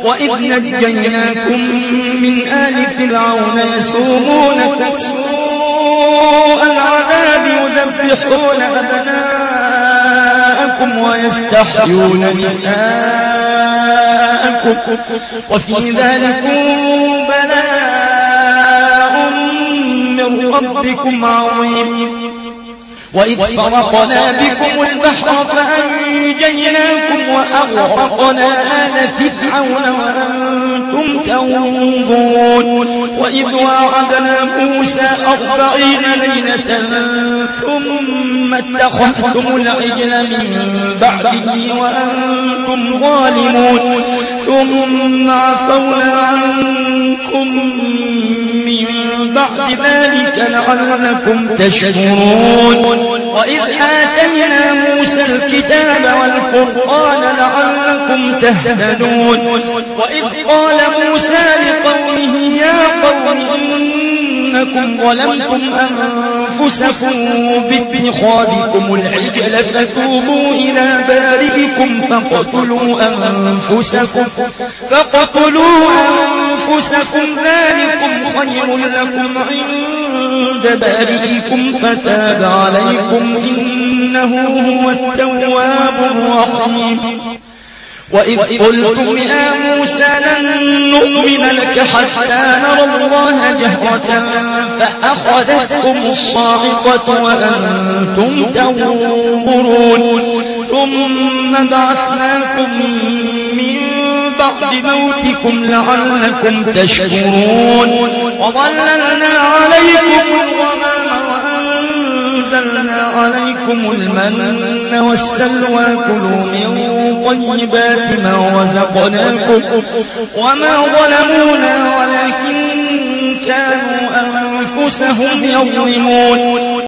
وإذ نجيناكم من آل فرعون يسومونكم سوء العذاب يذبحون أبناءكم ويستحيون نساءكم وفي ذلكم بلاء من ربكم عظيم. وإذ فرقنا بكم البحر فأنجيناكم وأغرقنا آل فرعون وأنتم تنظرون. وإذ واعدنا موسى 40 ليلة ثم اتخذتم العجل من بعده وأنتم ظالمون ثم عفونا عنكم من بعد ذلك لعلكم تشكرون. وإذ آتينا موسى الكتاب والفرقان لعلكم تهتدون. وإذ قال موسى لقومه يا قوم إنكم ظلمتم أنفسكم باتخاذكم العجل فتوبوا إلى بارئكم فاقتلوا أنفسكم ذلكم خير لكم عند بارئكم فتاب عليكم إنه هو التواب الرحيم. وإذ قلتم يا موسى لن نؤمن لك حتى نرى الله جهرة فأخذتكم الصاعقة وأنتم تنظرون ثم بعثناكم من بعد موتكم لعلكم تشكرون. وظللنا عليكم الغمام وأنزلنا عليكم المن والسلوى كلوا من طيبات ما رزقناكم وما ظلمونا ولكن كانوا أنفسهم يظلمون.